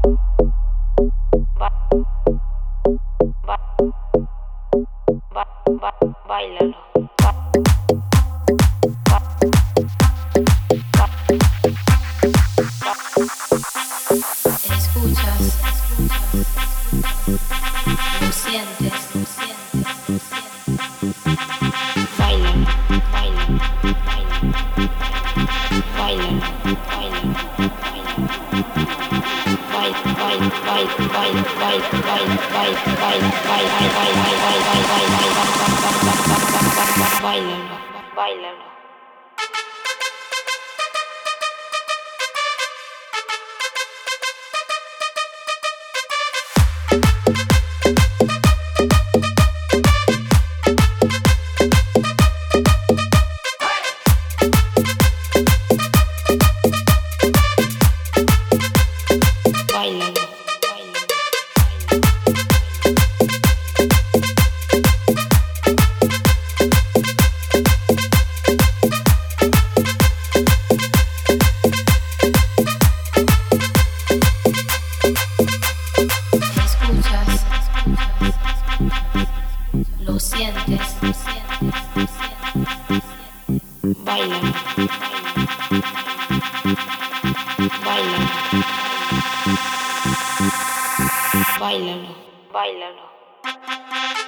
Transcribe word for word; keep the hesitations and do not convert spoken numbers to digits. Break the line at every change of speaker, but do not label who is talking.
ba, ba, ba, ba, bailalo. Ba, ba, ba, ba.
Escuchas, lo sientes, lo sientes, lo sientes.
Bailalo, bailalo, bailalo, bailalo, bailalo, bailalo, bailalo. Bailalo, bailalo,
Escuchas, lo sientes, lo sientes, lo sientes.
bailalo, bailalo, bailalo, bailalo.